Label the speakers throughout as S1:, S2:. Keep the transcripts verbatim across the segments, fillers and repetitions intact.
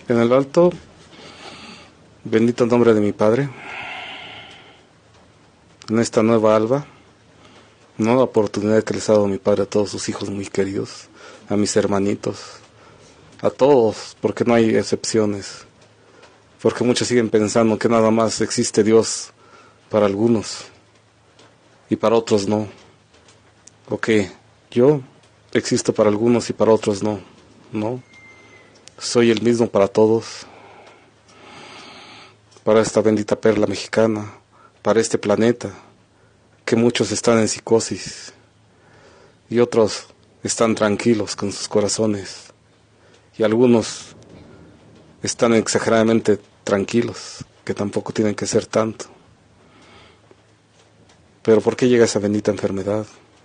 S1: En el alto, bendito el nombre de mi Padre, en esta nueva alba, nueva oportunidad que les ha dado mi Padre a todos sus hijos muy queridos, a mis hermanitos, a todos, porque no hay excepciones, porque muchos siguen pensando que nada más existe Dios para algunos y para otros no, o que yo existo para algunos y para otros no, no. Soy el mismo para todos, para esta bendita perla mexicana, para este planeta, que muchos están en psicosis y otros están tranquilos con sus corazones y algunos están exageradamente tranquilos, que tampoco tienen que ser tanto. Pero ¿por qué llega esa bendita enfermedad?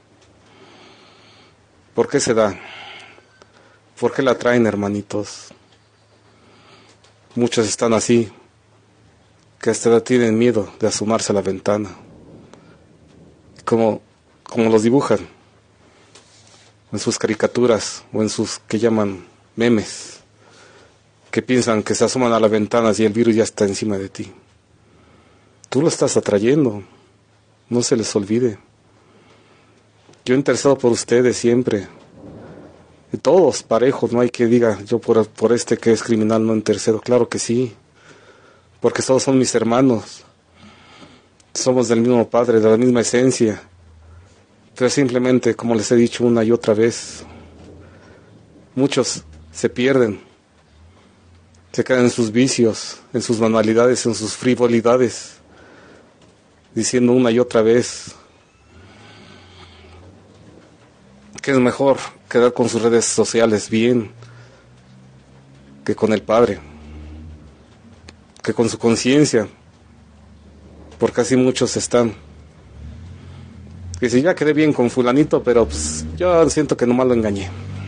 S1: ¿Por qué se da? ¿Por qué la traen, hermanitos? Muchos están así, que hasta tienen miedo de asomarse a la ventana. Como, como los dibujan en sus caricaturas o en sus que llaman memes, que piensan que se asoman a las ventanas y el virus ya está encima de ti. Tú lo estás atrayendo, no se les olvide. Yo he interesado por ustedes siempre. Y todos parejos, no hay que diga yo por, por este que es criminal no intercedo, claro que sí, porque todos son mis hermanos, somos del mismo Padre, de la misma esencia, pero simplemente, como les he dicho una y otra vez, muchos se pierden, se quedan en sus vicios, en sus manualidades, en sus frivolidades, diciendo una y otra vez que es mejor quedar con sus redes sociales bien que con el Padre, que con su conciencia, porque así muchos están. Que si ya quedé bien con fulanito, pero pues yo siento que nomás lo engañé.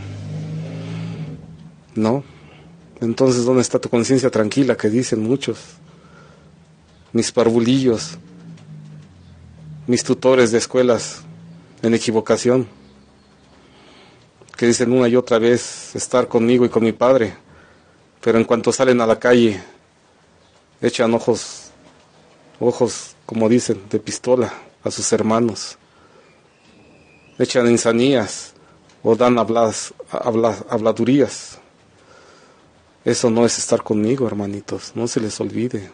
S1: ¿No? Entonces, ¿dónde está tu conciencia tranquila? Que dicen muchos. Mis parvulillos, mis tutores de escuelas en equivocación, que dicen una y otra vez estar conmigo y con mi Padre, pero en cuanto salen a la calle echan ojos, ojos como dicen, de pistola a sus hermanos, echan insanías o dan hablas, habla, habladurías. Eso no es estar conmigo, hermanitos, no se les olvide.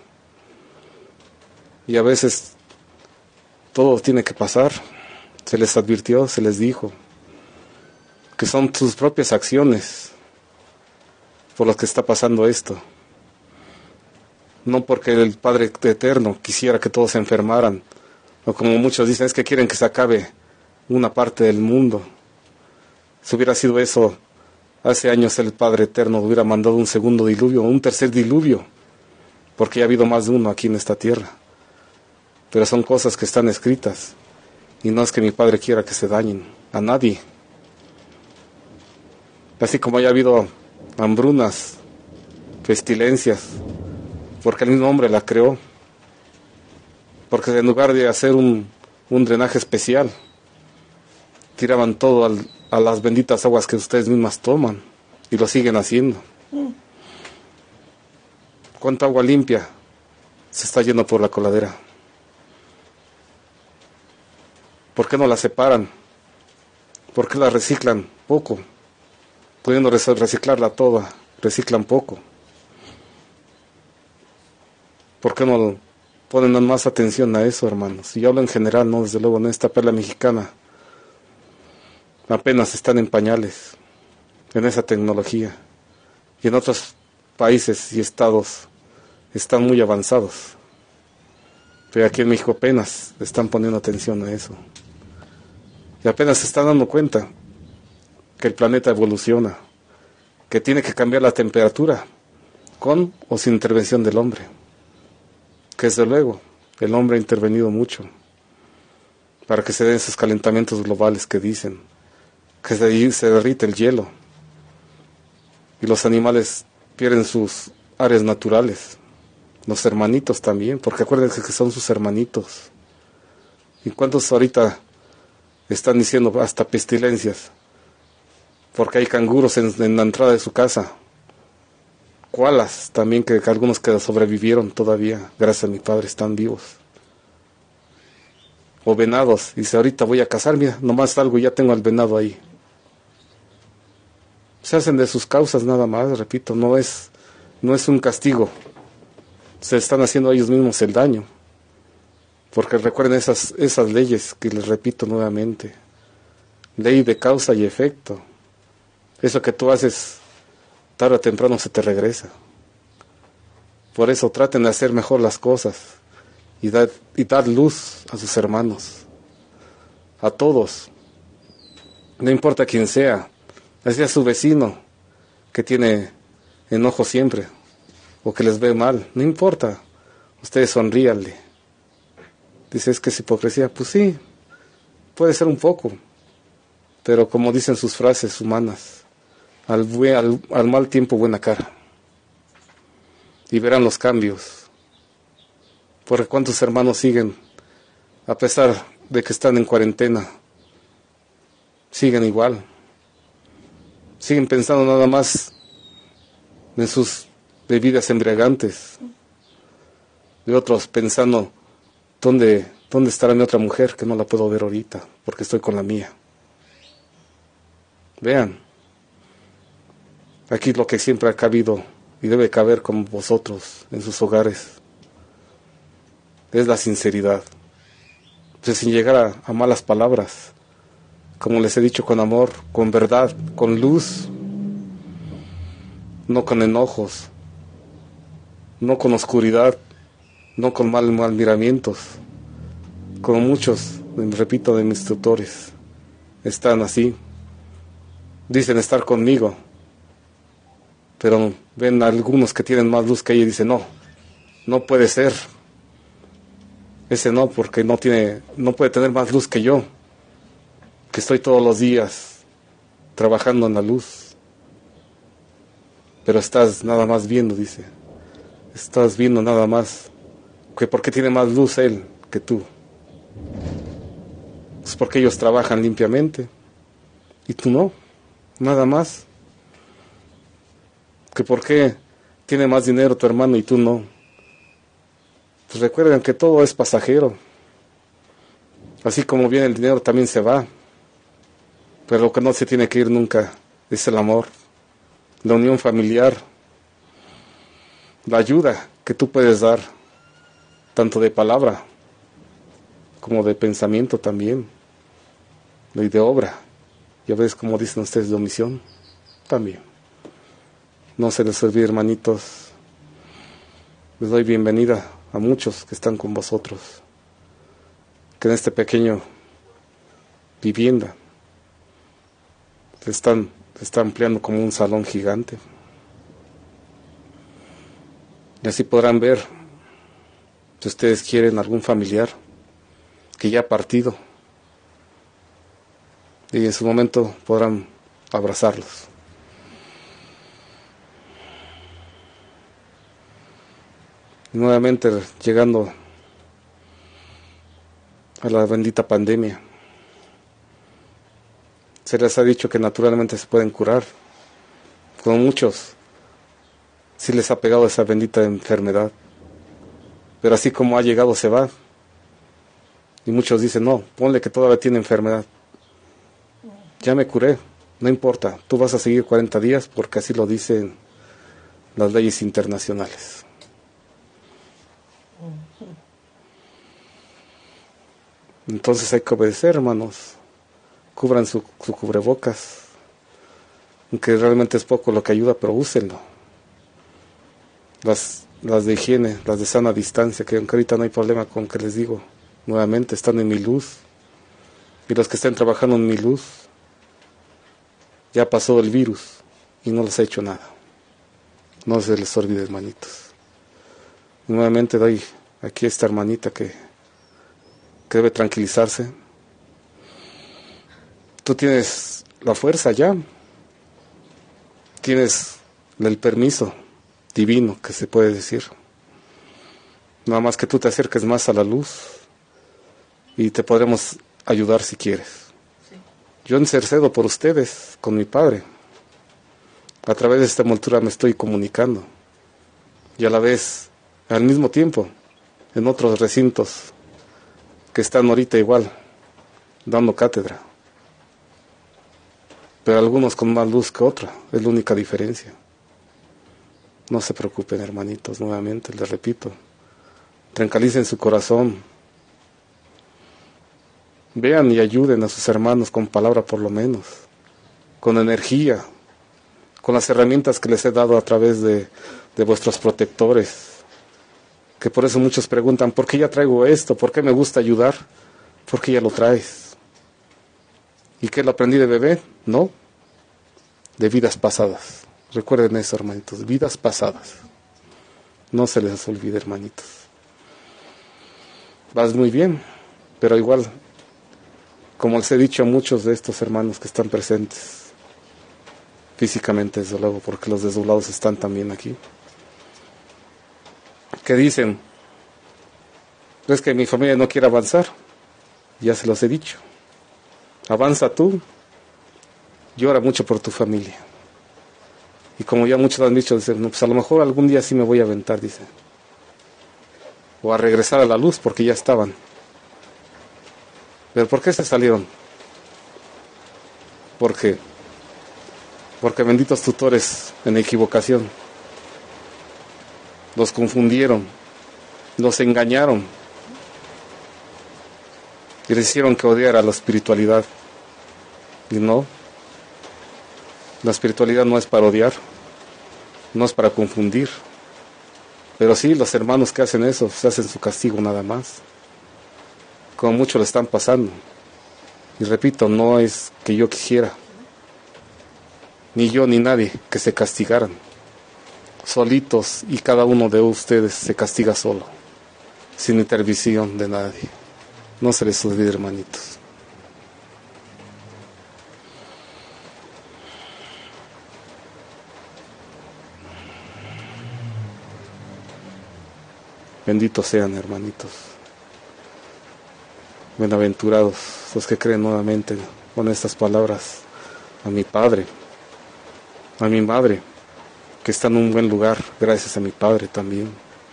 S1: Y a veces todo tiene que pasar, se les advirtió, se les dijo que son sus propias acciones por las que está pasando esto. No porque el Padre Eterno quisiera que todos se enfermaran, o como muchos dicen, es que quieren que se acabe una parte del mundo. Si hubiera sido eso, hace años el Padre Eterno hubiera mandado un segundo diluvio, un tercer diluvio, porque ya ha habido más de uno aquí en esta tierra. Pero son cosas que están escritas, y no es que mi Padre quiera que se dañen a nadie. Así como ya ha habido hambrunas, pestilencias, porque el mismo hombre la creó, porque en lugar de hacer un, un drenaje especial, tiraban todo al, a las benditas aguas que ustedes mismas toman, y lo siguen haciendo. ¿Cuánta agua limpia se está yendo por la coladera? ¿Por qué no la separan? ¿Por qué la reciclan poco? Pudiendo reciclarla toda, reciclan poco. ¿Por qué no ponen más atención a eso, hermanos? Y yo hablo en general, no, desde luego, en esta perla mexicana apenas están en pañales en esa tecnología, y en otros países y estados están muy avanzados, pero aquí en México apenas están poniendo atención a eso, y apenas se están dando cuenta que el planeta evoluciona, que tiene que cambiar la temperatura con o sin intervención del hombre, que desde luego el hombre ha intervenido mucho para que se den esos calentamientos globales que dicen, que se, se derrite el hielo y los animales pierden sus áreas naturales, los hermanitos también, porque acuérdense que son sus hermanitos. ¿Y cuántos ahorita están diciendo hasta pestilencias? Porque hay canguros en, en la entrada de su casa, koalas también, que, que algunos que sobrevivieron todavía, gracias a mi padre, están vivos. O venados, dice, ahorita voy a cazar, mira, nomás salgo y ya tengo al venado ahí. Se hacen de sus causas nada más, repito, no es, no es un castigo. Se están haciendo a ellos mismos el daño. Porque recuerden esas, esas leyes que les repito nuevamente. Ley de causa y efecto. Eso que tú haces, tarde o temprano se te regresa. Por eso traten de hacer mejor las cosas y dar, y dar luz a sus hermanos, a todos. No importa quién sea, así a su vecino que tiene enojo siempre o que les ve mal, no importa, ustedes sonríanle. Dice, es que es hipocresía. Pues sí, puede ser un poco, pero como dicen sus frases humanas, al, buen, al, al mal tiempo buena cara. Y verán los cambios. Porque cuántos hermanos siguen, a pesar de que están en cuarentena, siguen igual. Siguen pensando nada más en sus bebidas embriagantes. Y otros pensando, ¿dónde, dónde estará mi otra mujer que no la puedo ver ahorita? Porque estoy con la mía. Vean, aquí lo que siempre ha cabido y debe caber con vosotros en sus hogares es la sinceridad. Entonces, sin llegar a, a malas palabras, como les he dicho, con amor, con verdad, con luz, no con enojos, no con oscuridad, no con mal, mal miramientos, como muchos, repito, de mis tutores están así, dicen estar conmigo, pero ven a algunos que tienen más luz que ellos y dicen, no, no puede ser, ese no, porque no tiene, no puede tener más luz que yo, que estoy todos los días trabajando en la luz, pero estás nada más viendo, dice, estás viendo nada más, que porque tiene más luz él que tú, es porque ellos trabajan limpiamente, y tú no, nada más, que porque tiene más dinero tu hermano y tú no. Pues recuerden que todo es pasajero, así como viene el dinero también se va, pero lo que no se tiene que ir nunca es el amor, la unión familiar, la ayuda que tú puedes dar, tanto de palabra como de pensamiento también, y de obra, y a veces, como dicen ustedes, de omisión también. No se les olvide, hermanitos, les doy bienvenida a muchos que están con vosotros, que en este pequeño vivienda se están, se está ampliando como un salón gigante. Y así podrán ver, si ustedes quieren, algún familiar que ya ha partido, y en su momento podrán abrazarlos. Y nuevamente llegando a la bendita pandemia, se les ha dicho que naturalmente se pueden curar, con muchos sí les ha pegado esa bendita enfermedad, pero así como ha llegado se va, y muchos dicen, no, ponle que todavía tiene enfermedad, ya me curé, no importa, tú vas a seguir cuarenta días porque así lo dicen las leyes internacionales. Entonces hay que obedecer, hermanos. Cubran su, su cubrebocas, aunque realmente es poco lo que ayuda, pero úsenlo. Las, las de higiene, las de sana distancia, que aunque ahorita no hay problema con que les digo, nuevamente están en mi luz, y los que estén trabajando en mi luz, ya pasó el virus y no les ha hecho nada. No se les olvide, hermanitos. Nuevamente doy aquí a esta hermanita que, que debe tranquilizarse. Tú tienes la fuerza ya, tienes el permiso divino, que se puede decir. Nada más que tú te acerques más a la luz y te podremos ayudar si quieres. Sí. Yo intercedo por ustedes con mi Padre. A través de esta montura me estoy comunicando. y a la vez, al mismo tiempo, en otros recintos que están ahorita igual, dando cátedra. Pero algunos con más luz que otra, es la única diferencia. No se preocupen, hermanitos, nuevamente les repito, tranquilicen su corazón, vean y ayuden a sus hermanos con palabra por lo menos, con energía, con las herramientas que les he dado a través de, de vuestros protectores, que por eso muchos preguntan, ¿por qué ya traigo esto? ¿Por qué me gusta ayudar? Porque ya lo traes. ¿Y qué lo aprendí de bebé? No, de vidas pasadas. Recuerden eso, hermanitos, vidas pasadas. No se les olvide, hermanitos. Vas muy bien, pero igual, como les he dicho a muchos de estos hermanos que están presentes, físicamente desde luego, porque los desdoblados están también aquí, que dicen, es que mi familia no quiere avanzar. Ya se los he dicho, avanza tú, llora mucho por tu familia. Y como ya muchos han dicho, dicen, no, pues a lo mejor algún día sí me voy a aventar, dice, o a regresar a la luz, porque ya estaban. ¿Pero por qué se salieron? ¿Por qué? Porque benditos tutores en equivocación los confundieron, los engañaron y les hicieron que odiara la espiritualidad. Y no, la espiritualidad no es para odiar, no es para confundir. Pero sí, los hermanos que hacen eso se hacen su castigo nada más, como mucho le están pasando. Y repito, no es que yo quisiera, ni yo ni nadie, que se castigaran. Solitos, y cada uno de ustedes se castiga solo, sin intervención de nadie. No se les olvide, hermanitos. Benditos sean, hermanitos. Bienaventurados los que creen nuevamente con estas palabras a mi Padre, a mi Madre, que está en un buen lugar, gracias a mi Padre también,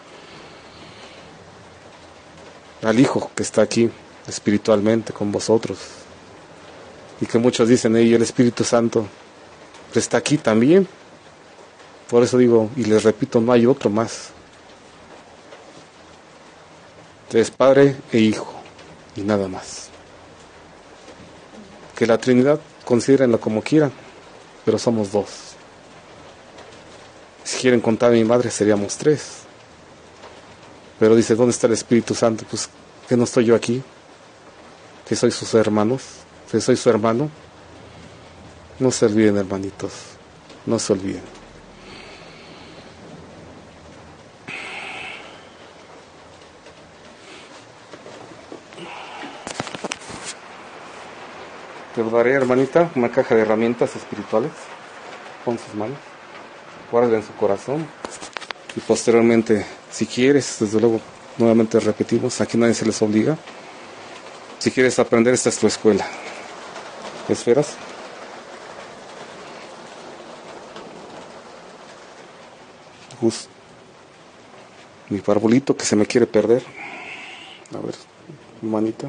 S1: al Hijo que está aquí espiritualmente con vosotros, y que muchos dicen, hey, el Espíritu Santo está aquí también. Por eso digo, y les repito, no hay otro más. Es Padre e Hijo, y nada más. Que la Trinidad, considérenla como quieran, pero somos dos. Si quieren contar a mi madre, seríamos tres. Pero dice, ¿dónde está el Espíritu Santo? Pues, ¿que no estoy yo aquí? Que soy sus hermanos, que soy su hermano. No se olviden, hermanitos, no se olviden. Te daré, hermanita, una caja de herramientas espirituales. Pon sus manos, guarden su corazón. Y posteriormente, si quieres, desde luego, nuevamente repetimos, aquí nadie se les obliga. Si quieres aprender, esta es tu escuela. ¿Esferas? Gus, mi parbolito que se me quiere perder. A ver, manita.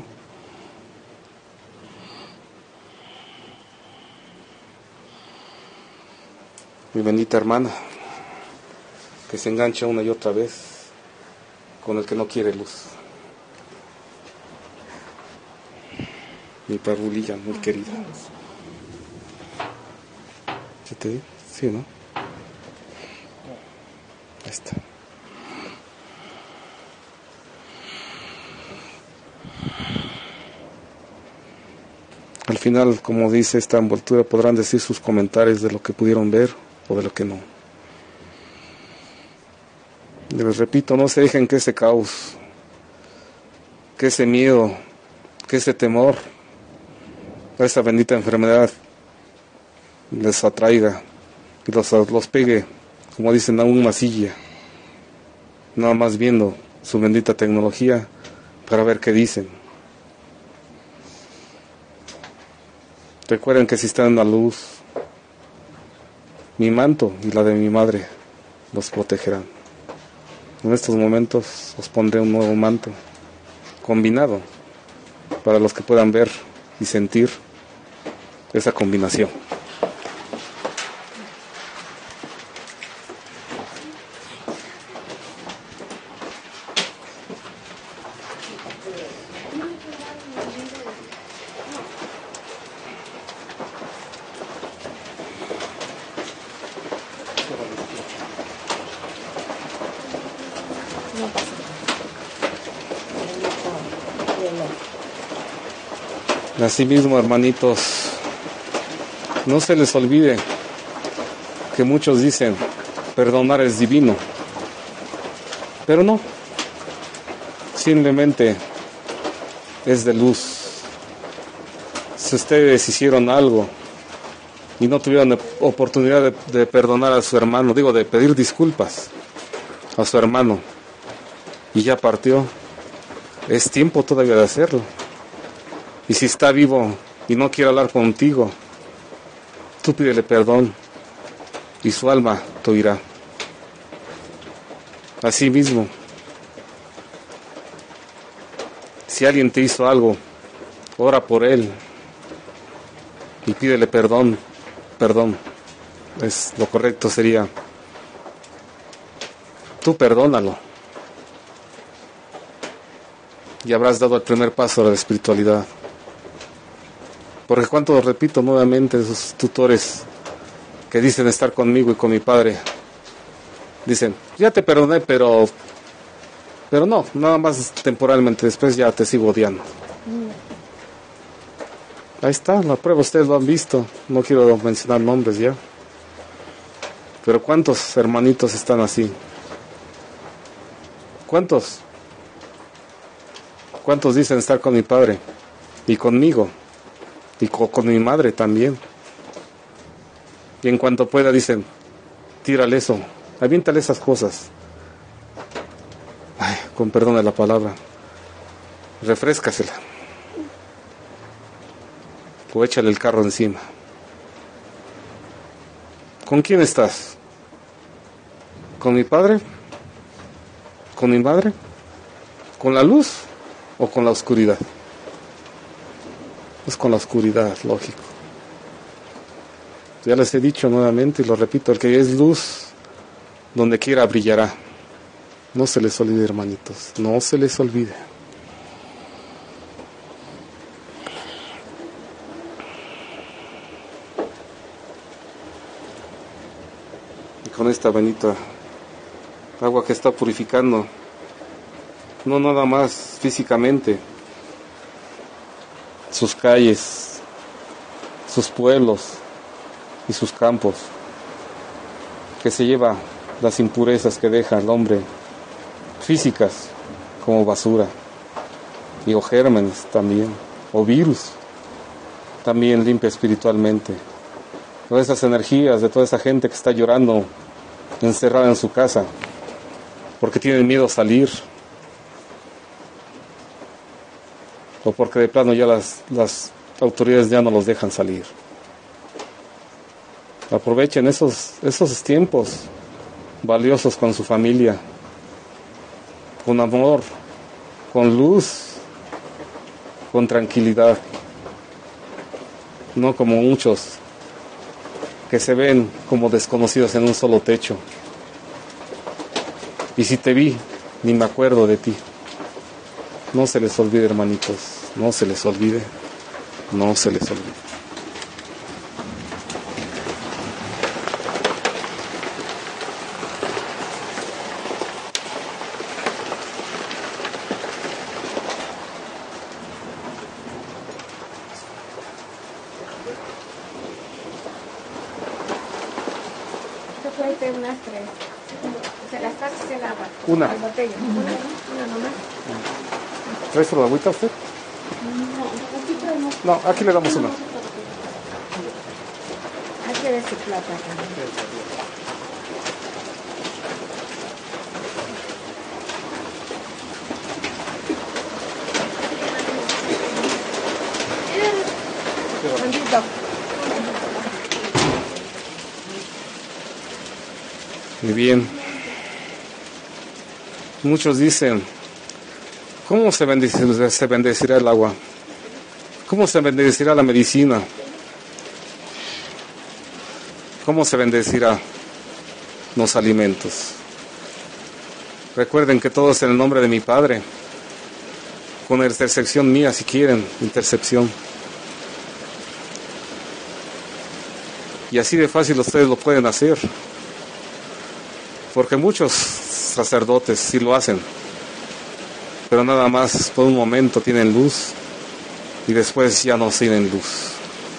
S1: Mi bendita hermana, que se engancha una y otra vez con el que no quiere luz. Mi parvulilla muy querida. ¿Sí te digo? Sí, ¿no? Ahí está. Al final, como dice esta envoltura, podrán decir sus comentarios de lo que pudieron ver o de lo que no. Les repito, no se dejen que ese caos, que ese miedo, que ese temor, esa bendita enfermedad les atraiga y los, los pegue, como dicen, a una masilla, nada más viendo su bendita tecnología para ver qué dicen. Recuerden que si están en la luz, mi manto y la de mi madre los protegerán. En estos momentos os pondré un nuevo manto, combinado, para los que puedan ver y sentir esa combinación. Asimismo, hermanitos, no se les olvide que muchos dicen perdonar es divino, pero no, simplemente es de luz. Si ustedes hicieron algo y no tuvieron oportunidad de, de perdonar a su hermano, digo, de pedir disculpas a su hermano, y ya partió, es tiempo todavía de hacerlo. Y si está vivo y no quiere hablar contigo, tú pídele perdón y su alma te oirá. Así mismo, si alguien te hizo algo, ora por él y pídele perdón, perdón. Es lo correcto sería, tú perdónalo y habrás dado el primer paso a la espiritualidad. Porque cuánto, repito nuevamente, esos tutores que dicen estar conmigo y con mi padre, dicen, ya te perdoné, pero pero no, nada más temporalmente, después ya te sigo odiando. Ahí está, la prueba, ustedes lo han visto, no quiero mencionar nombres ya. Pero ¿cuántos hermanitos están así? ¿Cuántos? ¿Cuántos dicen estar con mi padre y conmigo? Y con, con mi madre también. Y en cuanto pueda dicen, tírale eso, aviéntale esas cosas. Ay, con perdón de la palabra, refréscasela. O échale el carro encima. ¿Con quién estás? ¿Con mi padre? ¿Con mi madre? ¿Con la luz o con la oscuridad? Es con la oscuridad, lógico. Ya les he dicho nuevamente y lo repito, el que es luz, donde quiera brillará. No se les olvide, hermanitos, no se les olvide. Y con esta bendita agua que está purificando, no nada más físicamente, sus calles, sus pueblos y sus campos, que se lleva las impurezas que deja el hombre, físicas como basura, y o gérmenes también, o virus, también limpia espiritualmente. Todas esas energías de toda esa gente que está llorando, encerrada en su casa, porque tienen miedo a salir, o porque de plano ya las, las autoridades ya no los dejan salir. Aprovechen esos, esos tiempos valiosos con su familia, con amor, con luz, con tranquilidad, no como muchos que se ven como desconocidos en un solo techo. Y si te vi, ni me acuerdo de ti. No se les olvide, hermanitos, no se les olvide, no se les olvide.
S2: Unas tres. Se las taxis el agua.
S1: Una.
S2: Al botella. Una, una nomás.
S1: ¿Trae solo agüita usted? No, no, aquí le damos una.
S2: Hay que ver su plata también. Tantito.
S1: Muy bien. Muchos dicen, ¿cómo se bendecirá, se bendecirá el agua? ¿Cómo se bendecirá la medicina? ¿Cómo se bendecirá los alimentos? Recuerden que todo es en el nombre de mi Padre, con intercepción mía si quieren, intercepción. Y así de fácil ustedes lo pueden hacer, porque muchos sacerdotes sí lo hacen, pero nada más por un momento tienen luz y después ya no tienen luz.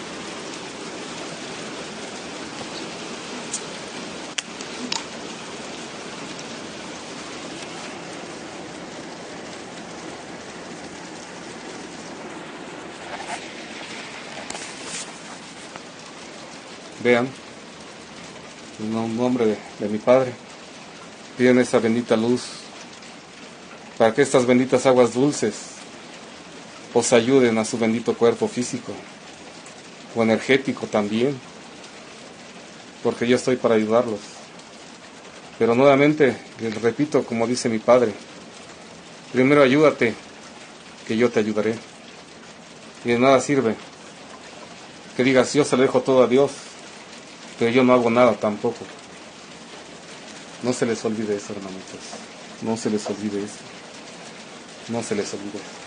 S1: Vean, en nombre de, de mi Padre, piden esa bendita luz para que estas benditas aguas dulces os ayuden a su bendito cuerpo físico o energético también, porque yo estoy para ayudarlos. Pero nuevamente, les repito, como dice mi Padre, primero ayúdate, que yo te ayudaré. Y de nada sirve que digas, yo se lo dejo todo a Dios, pero yo no hago nada tampoco. No se les olvide eso, hermanitos. No se les olvide eso. No se les olvide eso.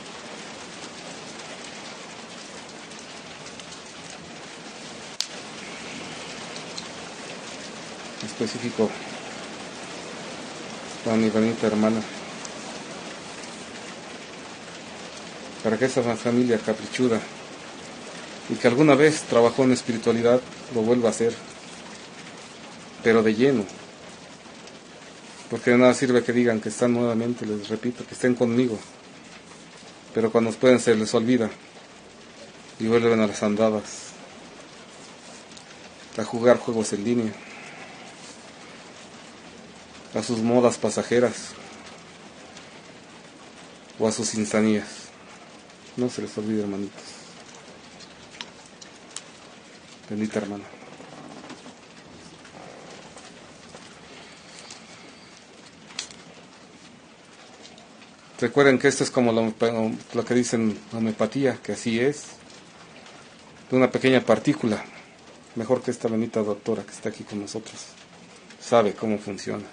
S1: Específico para mi bonita hermana, para que esa familia caprichuda y que alguna vez trabajó en espiritualidad lo vuelva a hacer, pero de lleno, porque de nada sirve que digan que están nuevamente, les repito, que estén conmigo, pero cuando pueden se les olvida y vuelven a las andadas, a jugar juegos en línea, a sus modas pasajeras o a sus insanías. No se les olvide, hermanitos. Bendita hermana. Recuerden que esto es como lo, lo que dicen la homeopatía, que así es, de una pequeña partícula, mejor que esta bendita doctora que está aquí con nosotros, sabe cómo funciona.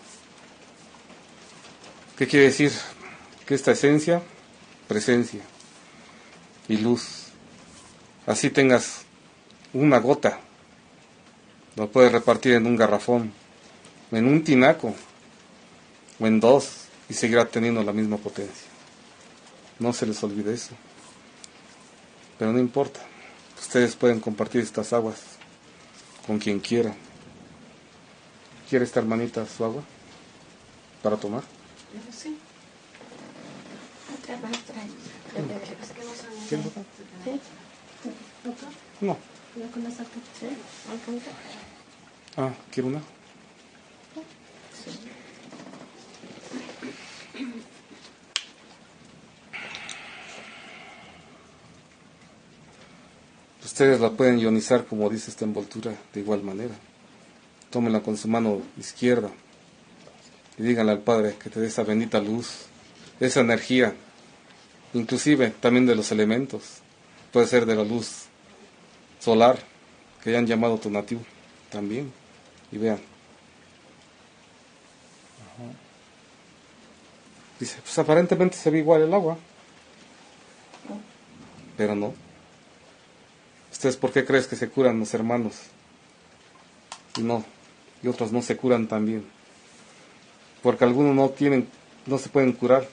S1: ¿Qué quiere decir? Que esta esencia, presencia y luz, así tengas una gota, lo puedes repartir en un garrafón, en un tinaco, o en dos, y seguirá teniendo la misma potencia. No se les olvide eso. Pero no importa, ustedes pueden compartir estas aguas con quien quiera. ¿Quiere esta hermanita su agua para tomar?
S2: Sí. Otra más trae.
S1: ¿Quiere botar?
S2: ¿Sí?
S1: No.
S2: ¿No con esa? ¿Sí?
S1: Ah, ¿quiere una?
S2: Sí.
S1: Ustedes la pueden ionizar, como dice esta envoltura, de igual manera. Tómenla con su mano izquierda y díganle al Padre que te dé esa bendita luz, esa energía, inclusive también de los elementos. Puede ser de la luz solar, que ya han llamado Tonatiuh también. Y vean. Ajá. Dice, pues aparentemente se ve igual el agua, pero no. ¿Ustedes por qué crees que se curan los hermanos? Y no, y otros no se curan también. Porque algunos no tienen, no se pueden curar.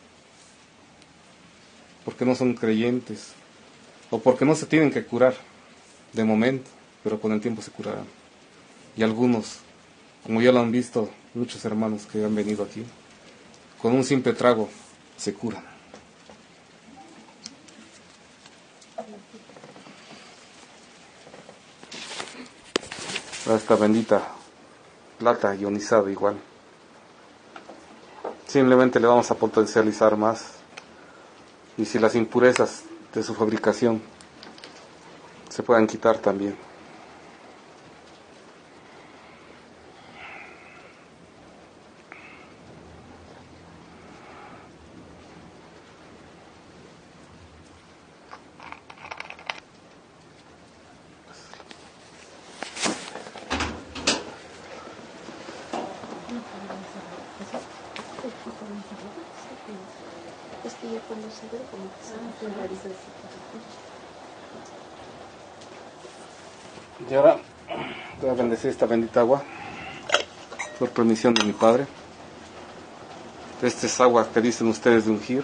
S1: Porque no son creyentes. O porque no se tienen que curar de momento, pero con el tiempo se curarán. Y algunos, como ya lo han visto muchos hermanos que han venido aquí, con un simple trago se curan. Esta bendita plata ionizada igual. Simplemente le vamos a potencializar más. Y si las impurezas de su fabricación se puedan quitar también.
S2: Es que yo cuando se ve como que se me polariza así.
S1: Y ahora voy a bendecir esta bendita agua por permisión de mi Padre. Esta es agua que dicen ustedes de ungir,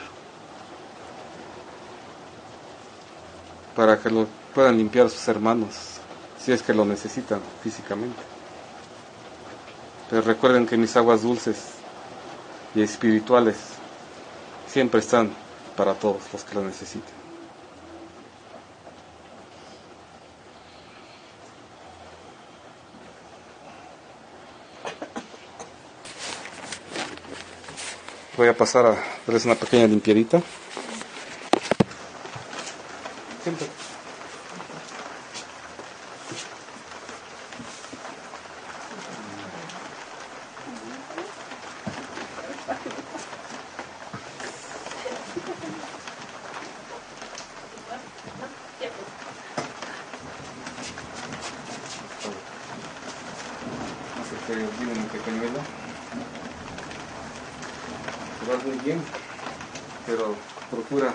S1: para que lo puedan limpiar sus hermanos, si es que lo necesitan físicamente. Pero recuerden que mis aguas dulces y espirituales siempre están para todos los que lo necesiten. Voy a pasar a darles una pequeña limpiadita. Siempre. No se te olvide mi pequeñuelo. Te vas muy bien, pero procura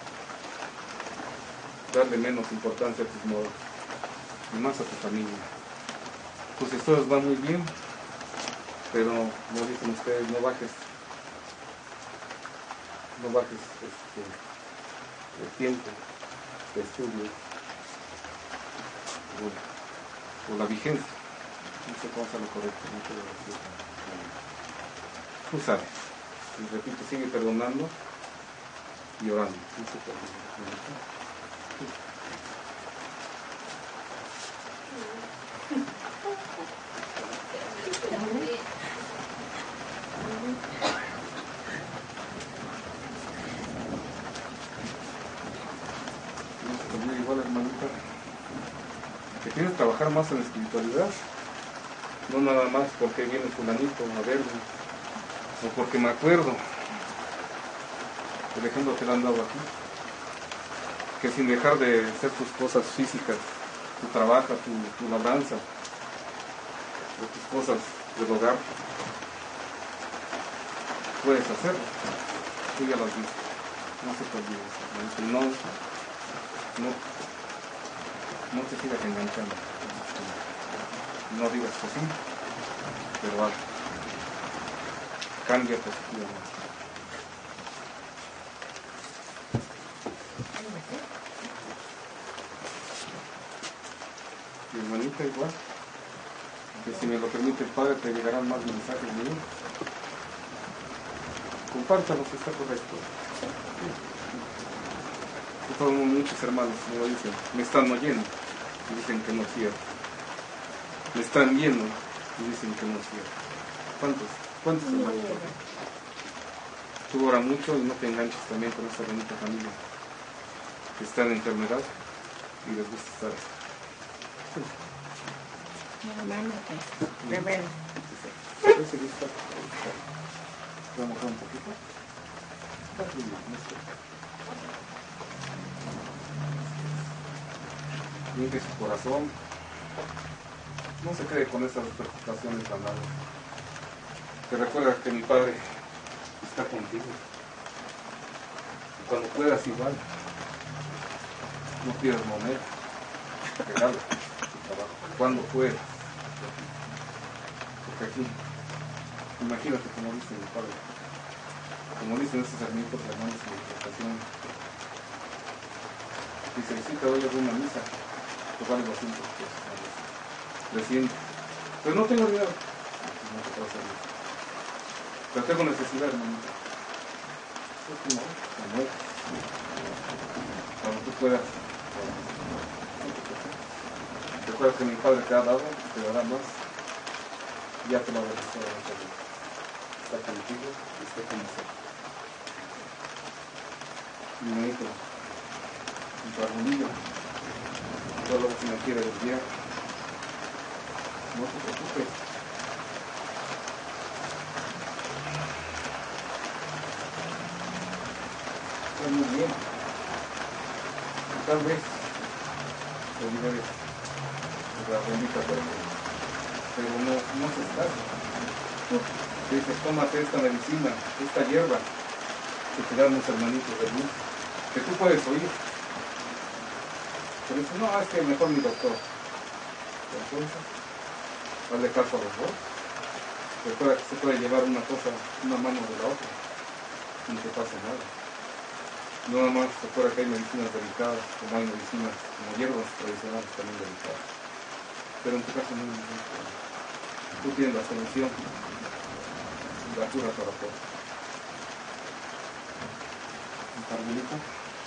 S1: darle menos importancia a tus modos y más a tu familia. Tus estudios van muy bien, pero como dicen ustedes, no bajes no bajes este, el tiempo de estudio o, o la vigencia. No sé cómo sea lo correcto, no quiero decir. Tú sabes. Y repito, sigue perdonando y orando. No se perdona. Igual, hermanita, que tienes que trabajar más en la espiritualidad, no nada más porque viene fulanito a verme o porque me acuerdo, por ejemplo, que le han dado aquí, que sin dejar de hacer tus cosas físicas, tu trabajo, tu, tu labranza, o tus cosas del hogar, puedes hacerlo. Tú ya lo has visto, no se te olvide eso, no, no, no te sigas enganchando, no digas que sí, pero haz, cambia positivamente. Mi hermanita igual, que si me lo permite el Padre te llegarán más mensajes míos. Compártalos, está correcto. Todos muchos hermanos me lo dicen, me están oyendo y dicen que no es cierto. Me están viendo y dicen que no es cierto. ¿Cuántos? ¿Cuántos hermanos? Tú ora mucho y no te enganches también con esta bonita familia que está en enfermedad y les gusta estar. Sí.
S2: Mi hermano es rebelde.
S1: ¿Ese gusta? ¿Voy a mojar un poquito? Está bien, no sé. Limpie su corazón, no se quede con esas preocupaciones banales. Te recuerda que mi Padre está contigo. Y cuando puedas igual, no pierdas moneda, regalo tu trabajo, cuando puedas. Porque aquí, imagínate como dice mi Padre, como dicen esos hermanitos y hermanos en la interpretación, dice, si te doy alguna misa, pues vale doscientos pesos, trescientos, pero no tengo dinero, no te puedo hacer nada. Pero tengo necesidad, hermanita. Pues no, te mueres. Cuando tú puedas. Recuerda que mi Padre te ha dado, te dará más. Y ya te lo agradezco. Está contigo y está con nosotros. Mi hermanito, mi parvulillo, todo lo que se me quiere desviar. No te preocupes. Está muy bien. Tal vez te liberes de la bendita suerte, pero no, no se está. Dices, tómate esta medicina, esta hierba, que te dan los hermanitos de luz, que tú puedes oír. Pero dice, no, es que mejor mi doctor. Entonces, hazle caso a los dos. Recuerda que se puede llevar una cosa, una mano de la otra, y no te pasa nada. No nada más, recuerda que hay medicinas delicadas, como hay medicinas, como hierbas tradicionales también delicadas. Pero en tu caso no, no, no. Tú tienes la solución y la cura para todo. Un carbulito.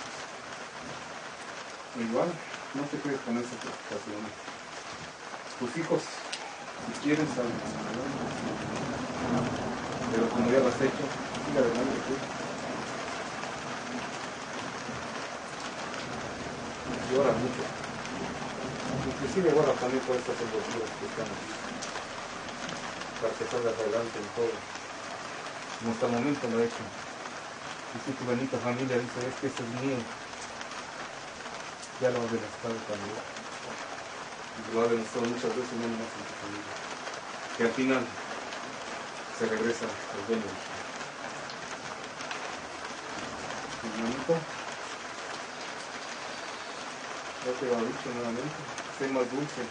S1: Igual, no te quedes con esa preocupación. Tus hijos, si quieren, salen adelante. Pero como ya lo has hecho, sigue adelante tú. Llora mucho. Inclusive ahora también por estas envolturas que están aquí. Para que salgas adelante en todo. Como hasta el momento lo he hecho. Y si tu bendita familia dice, es que ese es mío, ya lo ha demostrado también. Y lo ha demostrado muchas veces, no más en tu familia. Que al final se regresa al dueño. Hermanito, ya te lo he dicho nuevamente, sé más dulce,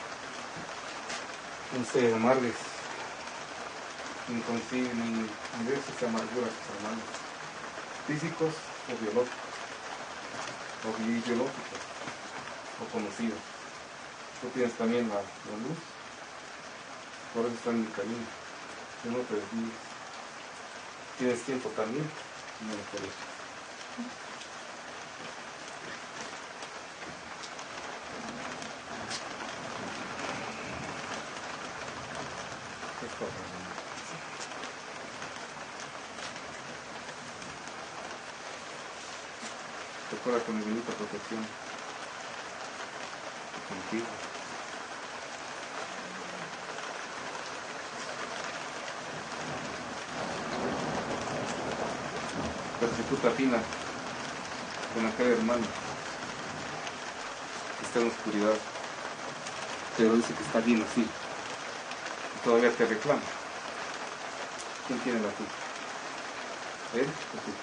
S1: no sé amarles, ni consigue ni, ni de esas amarguras a tus hermanos, físicos o biológicos, o biológicos, o conocidos. Tú tienes también la, la luz, por eso está en mi camino, que no te desvíes. Tienes tiempo también, no lo puedes. Recuerda con mi bendita protección contigo. Pero si tú te afinas con aquel hermano que está en la oscuridad, pero dice que está bien así, y todavía te reclama, ¿quién tiene la culpa? ¿Él o tú?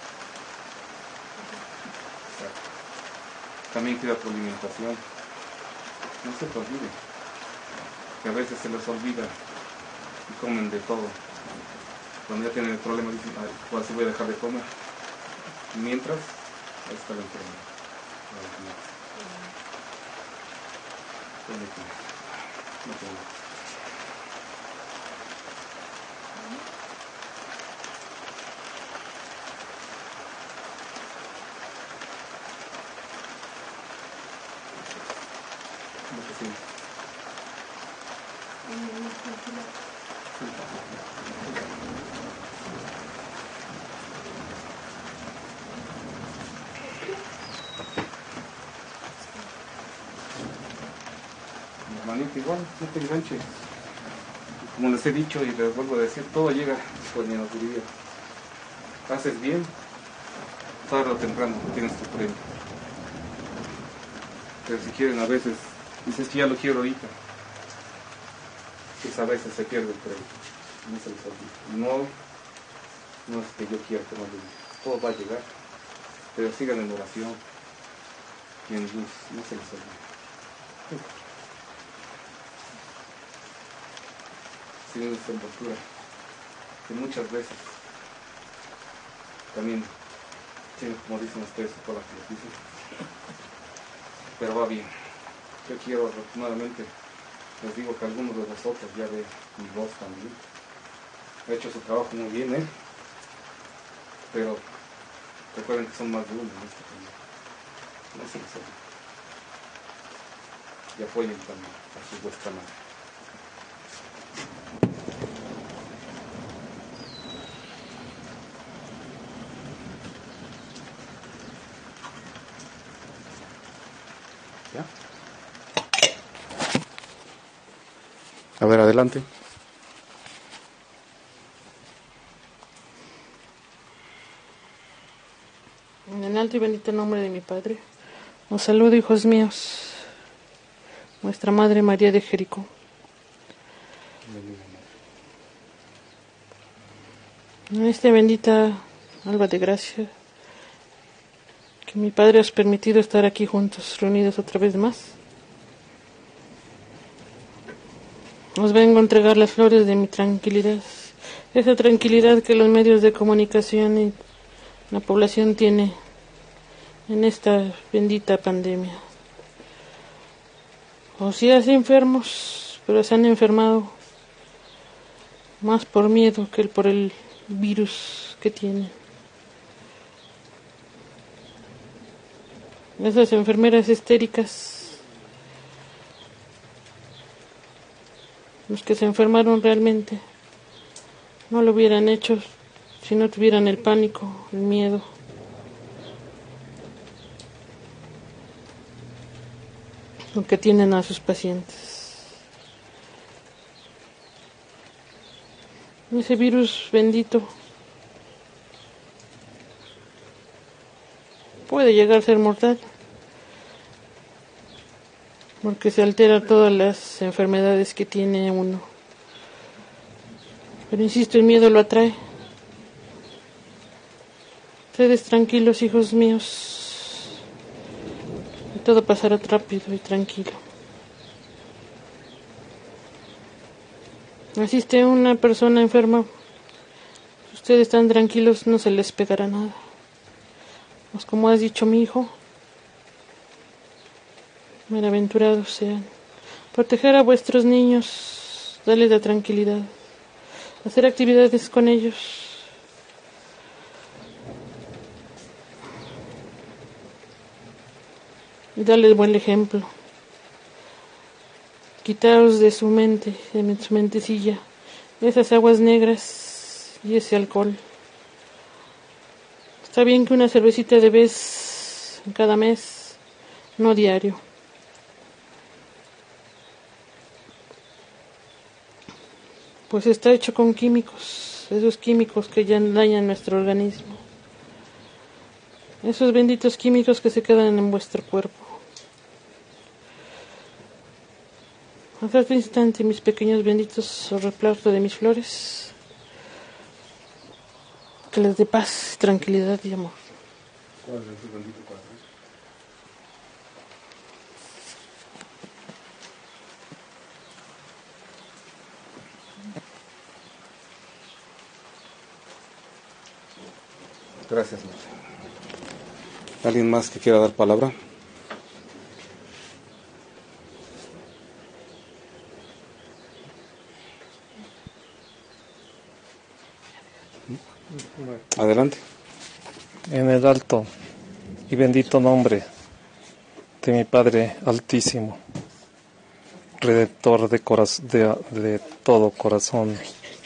S1: Exacto. También cuida tu alimentación. No se te olvide que a veces se les olvida y comen de todo. Cuando ya tienen el problema dicen, ay, pues así voy a dejar de comer. Y mientras, ahí está la enfermedad. No te olvides. ¿Cómo te sientes? Hermanito, igual, no te enganches. Como les he dicho y les vuelvo a decir, todo llega por mi sabiduría. Haces bien, tarde o temprano tienes tu premio. Pero si quieren a veces, dices que ya lo quiero ahorita, pues a veces se pierde el premio. No se les olvide. No, no es que yo quiera que no llegue. Todo va a llegar, pero sigan en oración y en luz, no se les olvide. Siguen esta envoltura, que muchas veces también tienen, como dicen ustedes, por la que les dicen, pero va bien. Yo quiero afortunadamente, les digo que algunos de vosotros ya ve mi voz también, ha hecho su trabajo muy bien, ¿eh? Pero recuerden que son más de uno en este camino, no se les olvide, y apoyen también a su vuestra madre. ¿Ya? A ver, adelante.
S3: En el alto y bendito nombre de mi Padre, os saludo, hijos míos, nuestra Madre María de Jericó. En esta bendita alba de gracia, que mi Padre has permitido estar aquí juntos, reunidos otra vez más, os vengo a entregar las flores de mi tranquilidad, esa tranquilidad que los medios de comunicación y la población tiene en esta bendita pandemia. O si hacen enfermos, pero se han enfermado más por miedo que por el virus que tienen. Esas enfermeras histéricas, los que se enfermaron realmente, no lo hubieran hecho si no tuvieran el pánico, el miedo. Lo que tienen a sus pacientes. Ese virus bendito puede llegar a ser mortal, porque se altera todas las enfermedades que tiene uno. Pero insisto, el miedo lo atrae. Ustedes tranquilos, hijos míos, y todo pasará rápido y tranquilo. Asiste una persona enferma, ustedes están tranquilos, no se les pegará nada. Pues como has dicho mi hijo, bienaventurados sean. Proteger a vuestros niños, darles la tranquilidad, hacer actividades con ellos. Y darles buen ejemplo. Quitaos de su mente, de su mentecilla, esas aguas negras y ese alcohol. Está bien que una cervecita de vez en cada mes, no diario. Pues está hecho con químicos, esos químicos que ya dañan nuestro organismo. Esos benditos químicos que se quedan en vuestro cuerpo. Hasta este instante, mis pequeños benditos, os reparto de mis flores, que les dé paz, tranquilidad y amor. ¿Cuál es el bendito Padre?
S1: Gracias, Marta. ¿Alguien más que quiera dar palabra? Adelante.
S4: En el alto y bendito nombre de mi Padre Altísimo, Redentor de, coraz- de, de todo corazón,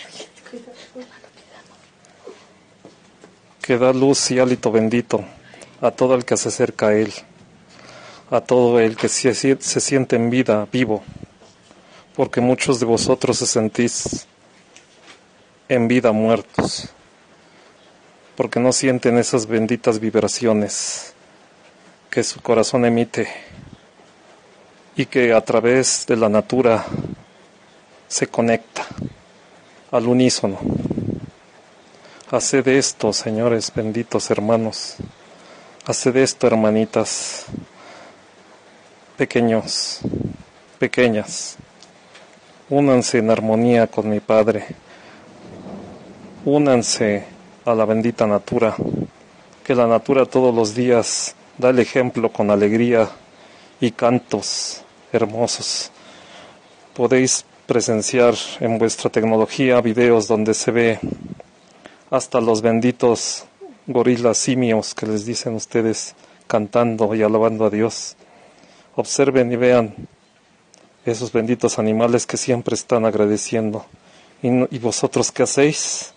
S4: que da luz y hálito bendito a todo el que se acerca a Él, a todo el que se, se siente en vida, vivo, porque muchos de vosotros se sentís en vida muertos, porque no sienten esas benditas vibraciones que su corazón emite y que a través de la natura se conecta al unísono. Haced esto, señores benditos hermanos, haced esto, hermanitas, pequeños, pequeñas, únanse en armonía con mi Padre, únanse a la bendita natura, que la natura todos los días da el ejemplo con alegría y cantos hermosos. Podéis presenciar en vuestra tecnología videos donde se ve hasta los benditos gorilas simios que les dicen ustedes cantando y alabando a Dios. Observen y vean esos benditos animales que siempre están agradeciendo. ¿Y, y vosotros qué hacéis?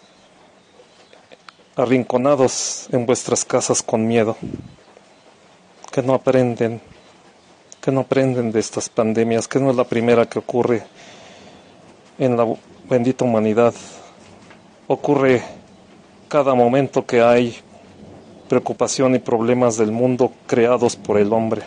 S4: Arrinconados en vuestras casas con miedo, que no aprenden, que no aprenden de estas pandemias, que no es la primera que ocurre en la bendita humanidad. Ocurre cada momento que hay preocupación y problemas del mundo creados por el hombre,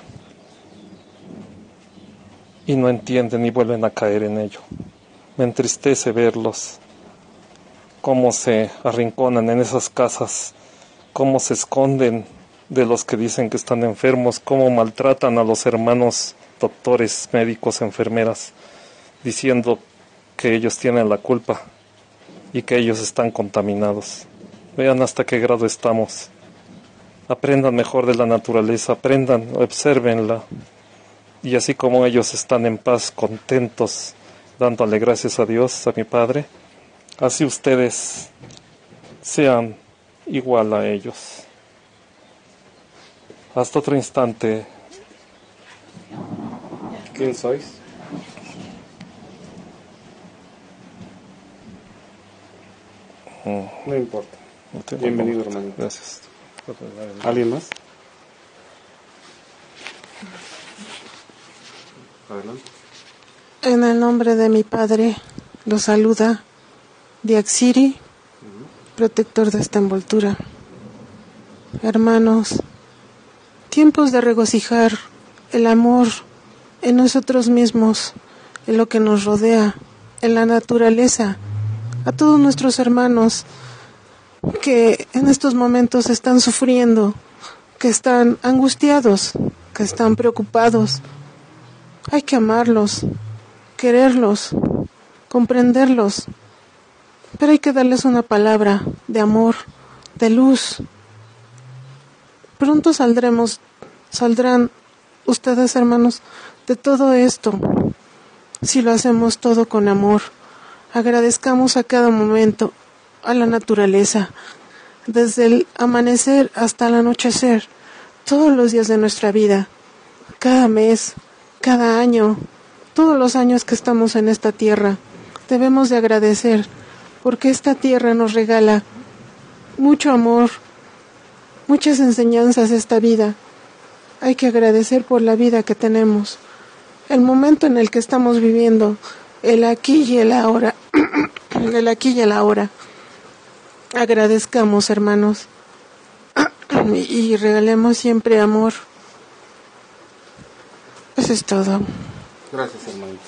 S4: y no entienden y vuelven a caer en ello. Me entristece verlos, cómo se arrinconan en esas casas, cómo se esconden de los que dicen que están enfermos, cómo maltratan a los hermanos doctores, médicos, enfermeras, diciendo que ellos tienen la culpa y que ellos están contaminados. Vean hasta qué grado estamos. Aprendan mejor de la naturaleza, aprendan, obsérvenla. Y así como ellos están en paz, contentos, dándole gracias a Dios, a mi Padre, así ustedes sean igual a ellos. Hasta otro instante.
S1: ¿Quién sois? No importa.
S4: No tengo
S1: Bienvenido,
S4: nombre.
S1: hermano.
S4: Gracias.
S1: ¿Alguien más? Adelante.
S3: En el nombre de mi Padre, lo saluda Diaxiri, protector de esta envoltura. Hermanos, tiempos de regocijar el amor en nosotros mismos, en lo que nos rodea, en la naturaleza, a todos nuestros hermanos que en estos momentos están sufriendo, que están angustiados, que están preocupados. Hay que amarlos, quererlos, comprenderlos, pero hay que darles una palabra de amor, de luz. Pronto saldremos, saldrán ustedes, hermanos, de todo esto, si lo hacemos todo con amor. Agradezcamos a cada momento a la naturaleza, desde el amanecer hasta el anochecer, todos los días de nuestra vida, cada mes, cada año, todos los años que estamos en esta tierra. Debemos de agradecer, porque esta tierra nos regala mucho amor, muchas enseñanzas de esta vida. Hay que agradecer por la vida que tenemos, el momento en el que estamos viviendo, el aquí y el ahora, el aquí y el ahora. Agradezcamos, hermanos, y regalemos siempre amor. Eso es todo.
S1: Gracias, hermanito.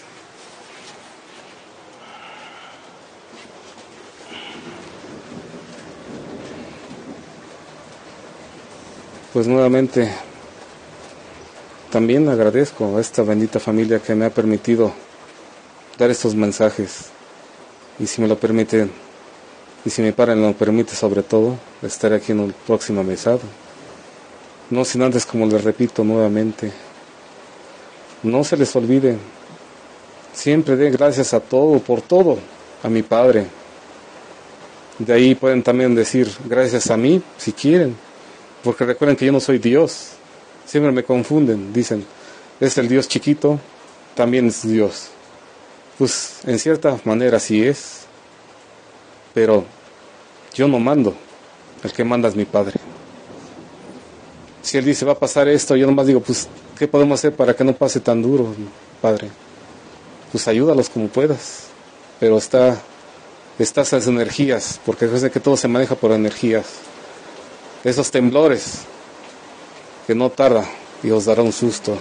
S1: Pues nuevamente también agradezco a esta bendita familia que me ha permitido dar estos mensajes, y si me lo permiten, y si mi Padre me lo permite, sobre todo, estaré aquí en un próximo mesado. No sin antes, como les repito nuevamente, no se les olvide, siempre den gracias a todo, por todo, a mi Padre. De ahí pueden también decir gracias a mí, si quieren, porque recuerden que yo no soy Dios. Siempre me confunden, dicen, es el Dios chiquito, también es Dios. Pues en cierta manera sí es, pero yo no mando, el que manda es mi Padre. Si Él dice va a pasar esto, yo nomás digo, pues, ¿qué podemos hacer para que no pase tan duro, Padre? Pues ayúdalos como puedas, pero está, está esas energías, porque es que todo se maneja por energías. Esos temblores, que no tarda y os dará un susto.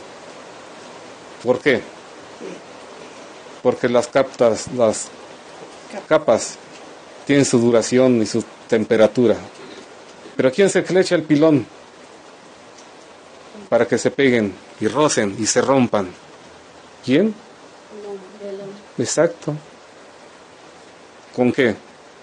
S1: ¿Por qué? Porque las capas, las capas tienen su duración y su temperatura. Pero ¿quién es el que le echa el pilón para que se peguen y rocen y se rompan? ¿Quién? Exacto. ¿Con qué?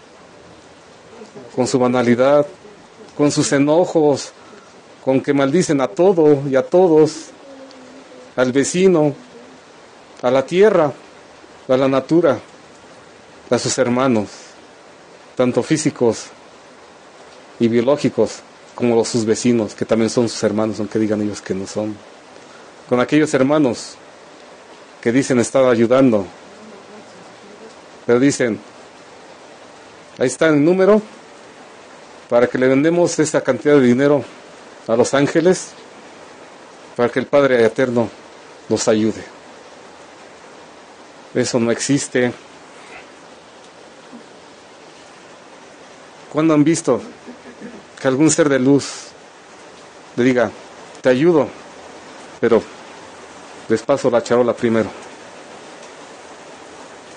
S1: Con su banalidad, con sus enojos, con que maldicen a todo y a todos, al vecino, a la tierra, a la natura, a sus hermanos, tanto físicos y biológicos, como sus vecinos, que también son sus hermanos, aunque digan ellos que no son. Con aquellos hermanos que dicen estar ayudando, pero dicen, ahí está el número, para que le vendemos esa cantidad de dinero a los ángeles, para que el Padre Eterno nos ayude. Eso no existe. ¿Cuándo han visto que algún ser de luz le diga, te ayudo, pero les paso la charola primero?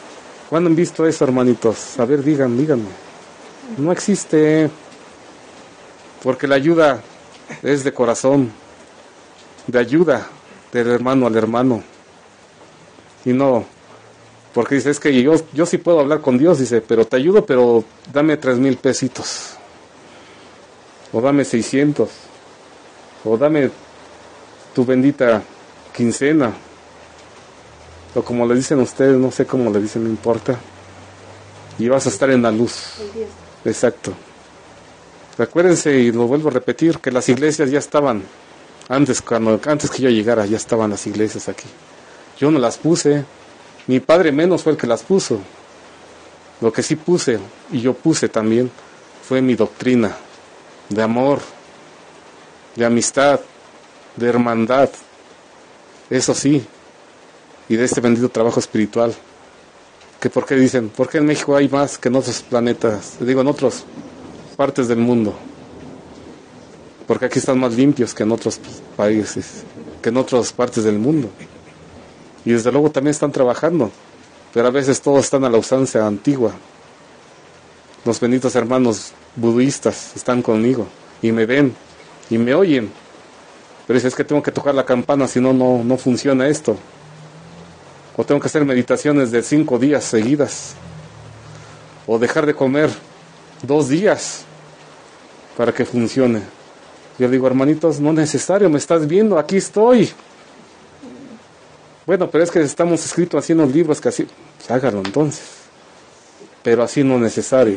S1: ¿Cuándo han visto eso, hermanitos? A ver, digan, díganme. No existe. Porque la ayuda es de corazón, de ayuda del hermano al hermano. Y no, porque dice, es que yo, yo sí puedo hablar con Dios, dice, pero te ayudo, pero dame tres mil pesitos. O dame seiscientos. O dame tu bendita quincena. O como le dicen ustedes, no sé cómo le dicen, no importa. Y vas a estar en la luz. Exacto. Recuérdense, y lo vuelvo a repetir, que las iglesias ya estaban, antes, cuando, antes que yo llegara, ya estaban las iglesias aquí. Yo no las puse, mi padre menos fue el que las puso. Lo que sí puse, y yo puse también, fue mi doctrina de amor, de amistad, de hermandad. Eso sí, y de este bendito trabajo espiritual. ¿Que por qué dicen? ¿Por qué en México hay más que en otros planetas? Digo, en otras partes del mundo. Porque aquí están más limpios que en otros países, que en otras partes del mundo. Y desde luego también están trabajando, pero a veces todos están a la usanza antigua. Los benditos hermanos budistas están conmigo y me ven y me oyen. Pero dicen, es que tengo que tocar la campana, si no, no, no funciona esto. O tengo que hacer meditaciones de cinco días seguidas. O dejar de comer dos días para que funcione. Yo digo, hermanitos, no es necesario, me estás viendo, aquí estoy. Bueno, pero es que estamos escritos así en los libros que así, pues hágalo entonces. Pero así no es necesario.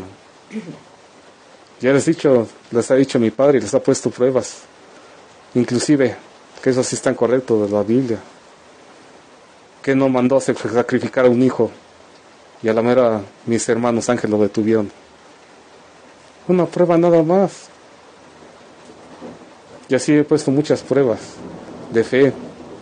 S1: Ya les he dicho, les ha dicho mi padre y les ha puesto pruebas. Inclusive, que eso sí está correcto de la Biblia. Que no mandó a sacrificar a un hijo y a la mera mis hermanos ángeles lo detuvieron. Una prueba nada más. Y así he puesto muchas pruebas de fe.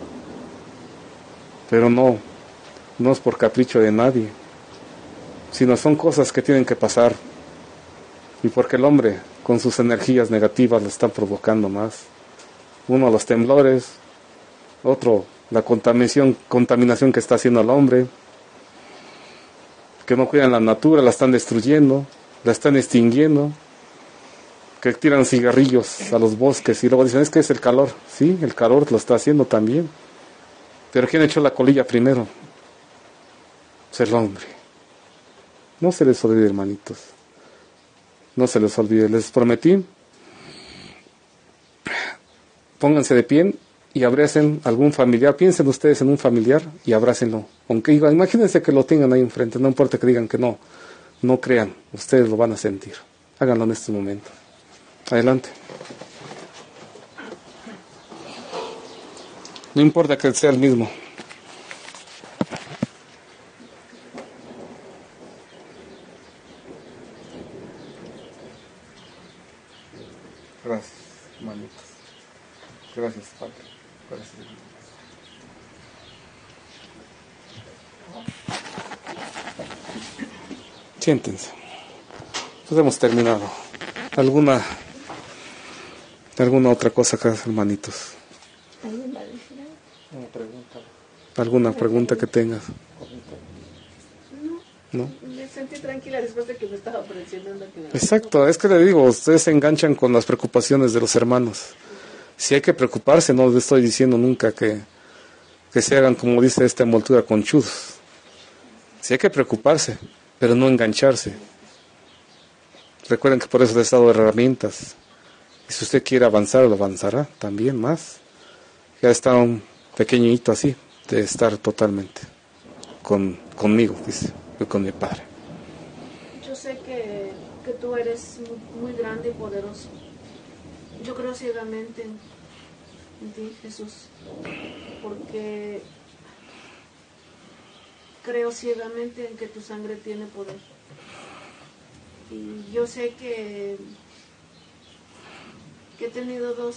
S1: Pero no, no es por capricho de nadie, sino son cosas que tienen que pasar. Y porque el hombre, con sus energías negativas, lo está provocando más. Uno, los temblores. Otro, la contaminación, contaminación que está haciendo el hombre. Que no cuidan la natura, la están destruyendo, la están extinguiendo. Que tiran cigarrillos a los bosques y luego dicen, es que es el calor. Sí, el calor lo está haciendo también. Pero ¿quién echó la colilla primero? Es el hombre. No se les olvide, hermanitos. No se les olvide. Les prometí. Pónganse de pie y abracen algún familiar. Piensen ustedes en un familiar y abrácenlo. Aunque imagínense que lo tengan ahí enfrente. No importa que digan que no. No crean. Ustedes lo van a sentir. Háganlo en este momento. Adelante. No importa que sea el mismo. Gracias, hermanitos. Gracias, Padre. Gracias. Siéntense. Pues hemos terminado. ¿Alguna, alguna otra cosa acá, hermanitos?
S2: ¿Alguien va a decir algo?
S4: Una pregunta.
S1: ¿Alguna pregunta que tengas?
S2: No.
S1: ¿No?
S2: Me sentí tranquila después de que me estaba presionando. Que me...
S1: Exacto, es que le digo, ustedes se enganchan con las preocupaciones de los hermanos. Si hay que preocuparse, no les estoy diciendo nunca que, que se hagan, como dice esta envoltura, conchudos. Si hay que preocuparse, pero no engancharse. Recuerden que por eso les he dado herramientas. Y si usted quiere avanzar, lo avanzará también más. Ya está un pequeñito así, de estar totalmente con, conmigo, dice, y con mi Padre.
S2: Yo sé que, que tú eres muy, muy grande y poderoso. Yo creo ciegamente en, en ti, Jesús, porque creo ciegamente en que tu sangre tiene poder. Y yo sé que, que he tenido dos,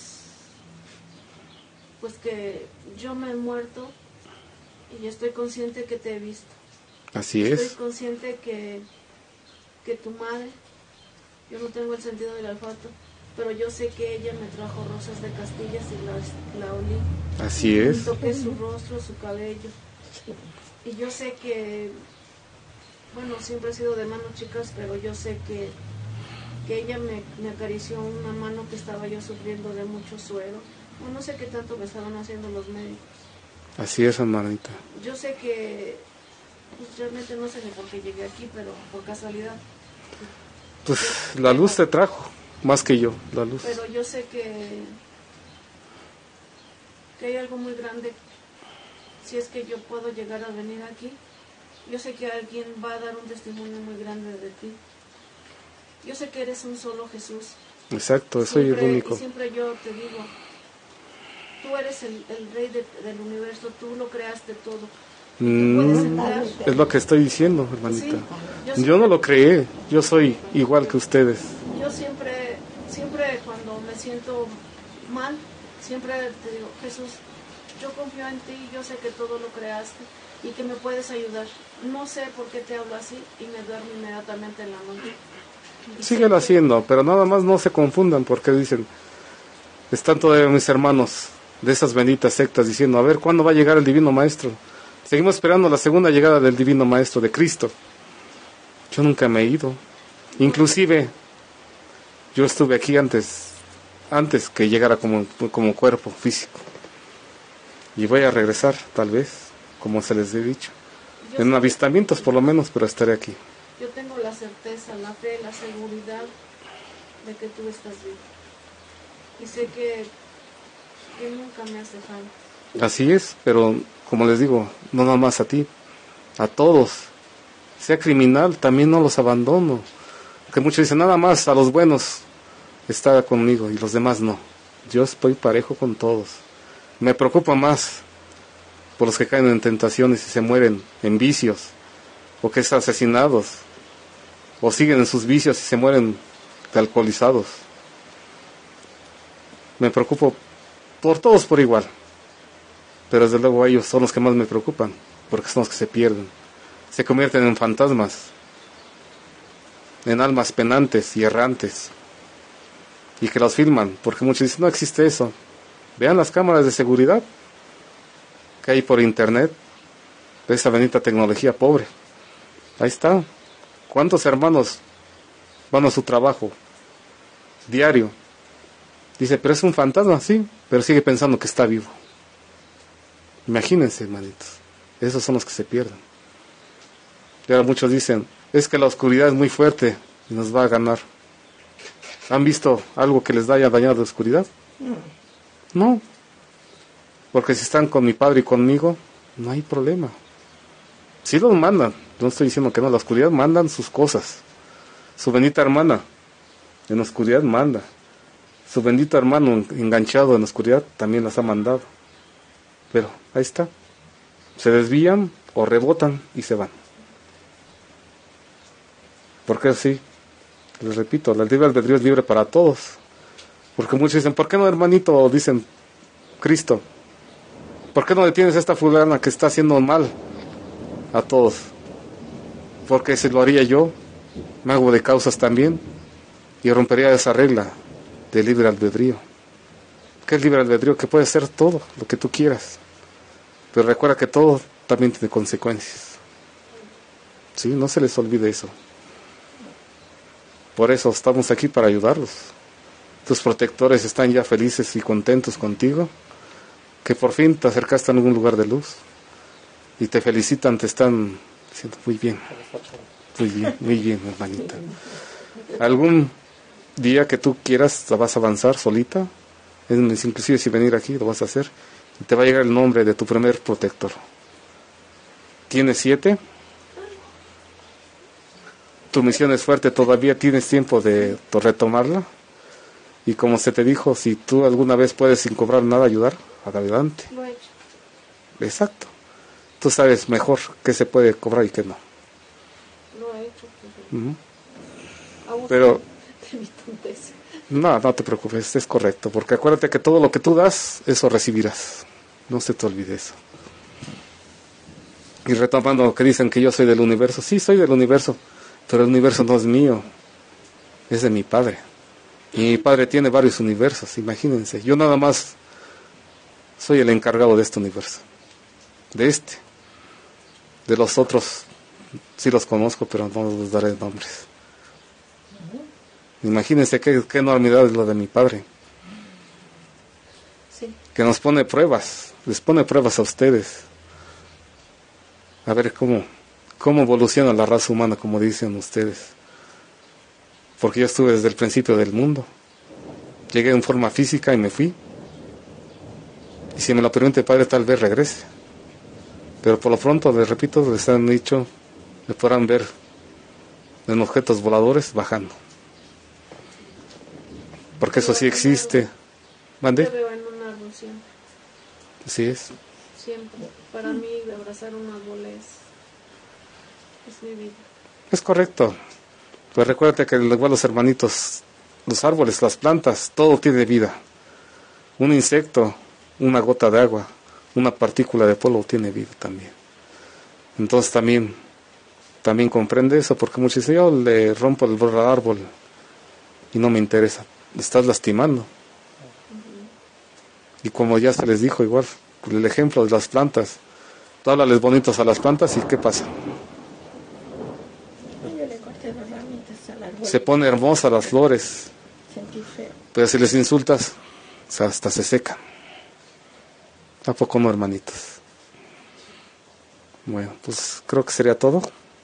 S2: pues que yo me he muerto y estoy consciente que te he visto.
S1: Así
S2: Estoy
S1: es.
S2: consciente que, que tu madre, yo no tengo el sentido del olfato, pero yo sé que ella me trajo rosas de Castillas y la, la olí.
S1: Así es.
S2: Y toqué su rostro, su cabello. Y yo sé que, bueno, siempre he sido de manos chicas, pero yo sé que, que ella me, me acarició una mano que estaba yo sufriendo de mucho suero. O no sé qué tanto me estaban haciendo los médicos.
S1: Así es, hermanita.
S2: Yo sé que, pues realmente no sé ni por qué llegué aquí, pero por casualidad.
S1: Pues la luz te trajo, más que yo, la luz.
S2: Pero yo sé que, que hay algo muy grande, si es que yo puedo llegar a venir aquí. Yo sé que alguien va a dar un testimonio muy grande de ti. Yo sé que eres un solo Jesús.
S1: Exacto, soy el único.
S2: Y siempre yo te digo, tú eres el, el rey de, del universo, tú lo creaste todo.
S1: Mm,
S2: puedes entrar.
S1: Es lo que estoy diciendo, hermanita.
S2: Sí, yo,
S1: yo no lo creé, yo soy igual que ustedes.
S2: Yo siempre, siempre cuando me siento mal, siempre te digo, Jesús, yo confío en ti, yo sé que todo lo creaste y que me puedes ayudar. No sé por qué te hablo así y me duermo inmediatamente en la noche.
S1: Síguelo haciendo, pero nada más no se confundan porque dicen, están todavía mis hermanos de esas benditas sectas diciendo, a ver, ¿cuándo va a llegar el Divino Maestro? Seguimos esperando la segunda llegada del Divino Maestro, de Cristo. Yo nunca me he ido. Inclusive, yo estuve aquí antes, antes que llegara como, como cuerpo físico. Y voy a regresar, tal vez, como se les he dicho. Yo en sé, avistamientos por lo menos, pero estaré aquí.
S2: Yo tengo la certeza, la fe, la seguridad de que tú estás vivo. Y sé que, que nunca me has dejado.
S1: Así es, pero como les digo, no nada más a ti, a todos. Sea criminal, también no los abandono. Porque muchos dicen, nada más a los buenos está conmigo y los demás no. Yo estoy parejo con todos. Me preocupa más por los que caen en tentaciones y se mueren en vicios, o que son asesinados, o siguen en sus vicios y se mueren de alcoholizados. Me preocupo por todos por igual, pero desde luego ellos son los que más me preocupan, porque son los que se pierden, se convierten en fantasmas, en almas penantes y errantes, y que los filman, porque muchos dicen, no existe eso. Vean las cámaras de seguridad que hay por internet, de esa bendita tecnología pobre. Ahí está. ¿Cuántos hermanos van a su trabajo diario? Dice, pero es un fantasma, sí, pero sigue pensando que está vivo. Imagínense, hermanitos, esos son los que se pierden. Y ahora muchos dicen, es que la oscuridad es muy fuerte y nos va a ganar. ¿Han visto algo que les haya dañado la oscuridad? No, porque si están con mi Padre y conmigo, no hay problema. Sí los mandan, no estoy diciendo que no, la oscuridad mandan sus cosas. Su bendita hermana en la oscuridad manda. Su bendito hermano enganchado en la oscuridad también las ha mandado. Pero ahí está, se desvían o rebotan y se van. Porque así, les repito, el libre albedrío es libre para todos. Porque muchos dicen, ¿por qué no, hermanito? O dicen, Cristo, ¿por qué no detienes a esta fulana que está haciendo mal a todos? Porque si lo haría yo, me hago de causas también y rompería esa regla de libre albedrío. ¿Qué es libre albedrío? Que puede ser todo lo que tú quieras, pero recuerda que todo también tiene consecuencias. Sí, no se les olvide eso. Por eso estamos aquí, para ayudarlos. Tus protectores están ya felices y contentos contigo, que por fin te acercaste a algún lugar de luz y te felicitan, te están diciendo muy bien, muy bien, muy bien, hermanita. Algún día que tú quieras vas a avanzar solita, inclusive si venir aquí lo vas a hacer, y te va a llegar el nombre de tu primer protector. ¿Tienes siete? Tu misión es fuerte, todavía tienes tiempo de retomarla. Y como se te dijo, si tú alguna vez puedes sin cobrar nada ayudar, adelante.
S2: Lo he hecho.
S1: Exacto. Tú sabes mejor qué se puede cobrar y qué no.
S2: Lo he hecho.
S1: Uh-huh. Pero no, no te preocupes, es correcto, porque acuérdate que todo lo que tú das, eso recibirás. No se te olvide eso. Y retomando lo que dicen que yo soy del universo, sí, soy del universo, pero el universo no es mío, es de mi Padre. Y mi Padre tiene varios universos, imagínense. Yo nada más soy el encargado de este universo, de este. De los otros Sí los conozco, pero no les daré nombres. Imagínense qué, qué enormidad es lo de mi padre.
S2: Sí.
S1: Que nos pone pruebas, les pone pruebas a ustedes. A ver cómo, cómo evoluciona la raza humana, como dicen ustedes. Porque yo estuve desde el principio del mundo. Llegué en forma física y me fui. Y si me lo permite, Padre, tal vez regrese. Pero por lo pronto, les repito, les han dicho, me podrán ver en objetos voladores bajando. Porque eso sí existe. ¿Mande?
S2: Te veo en un árbol siempre.
S1: Así es.
S2: Siempre. Para mí, abrazar un árbol es, es mi vida.
S1: Es correcto. Pues recuérdate que igual los hermanitos, los árboles, las plantas, todo tiene vida. Un insecto, una gota de agua, una partícula de polvo tiene vida también. Entonces también, también comprende eso, porque muchos dicen, yo le rompo el borde al árbol y no me interesa. Le estás lastimando. Uh-huh. Y como ya se les dijo igual, el ejemplo de las plantas. Tú háblales bonitos a las plantas y ¿qué pasa?
S5: Yo le corté las ramitas al árbol.
S1: Se pone hermosa las flores.
S5: Sentí feo.
S1: Pero si les insultas, o sea, hasta se secan. ¿A poco no, hermanitos? Bueno, pues creo que sería todo.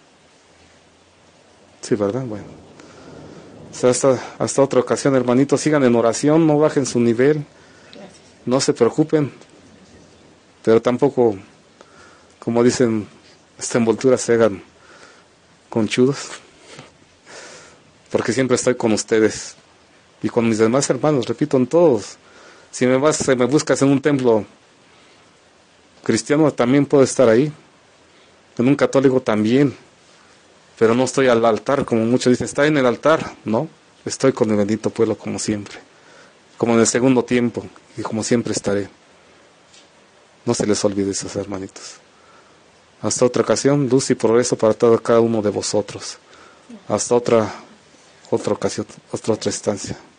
S1: Sí, ¿verdad? Bueno. O sea, hasta, hasta otra ocasión, hermanitos, sigan en oración, no bajen su nivel.
S5: Gracias.
S1: No se preocupen. Pero tampoco, como dicen, esta envoltura se hagan conchudos. Porque siempre estoy con ustedes. Y con mis demás hermanos, repito, en todos. Si me vas, me buscas en un templo cristiano, también puedo estar ahí. En un católico también. Pero no estoy al altar, como muchos dicen, está en el altar. No, estoy con el bendito pueblo como siempre. Como en el segundo tiempo, y como siempre estaré. No se les olvide esos hermanitos. Hasta otra ocasión, luz y progreso para todo, cada uno de vosotros. Hasta otra, otra ocasión, otra otra instancia.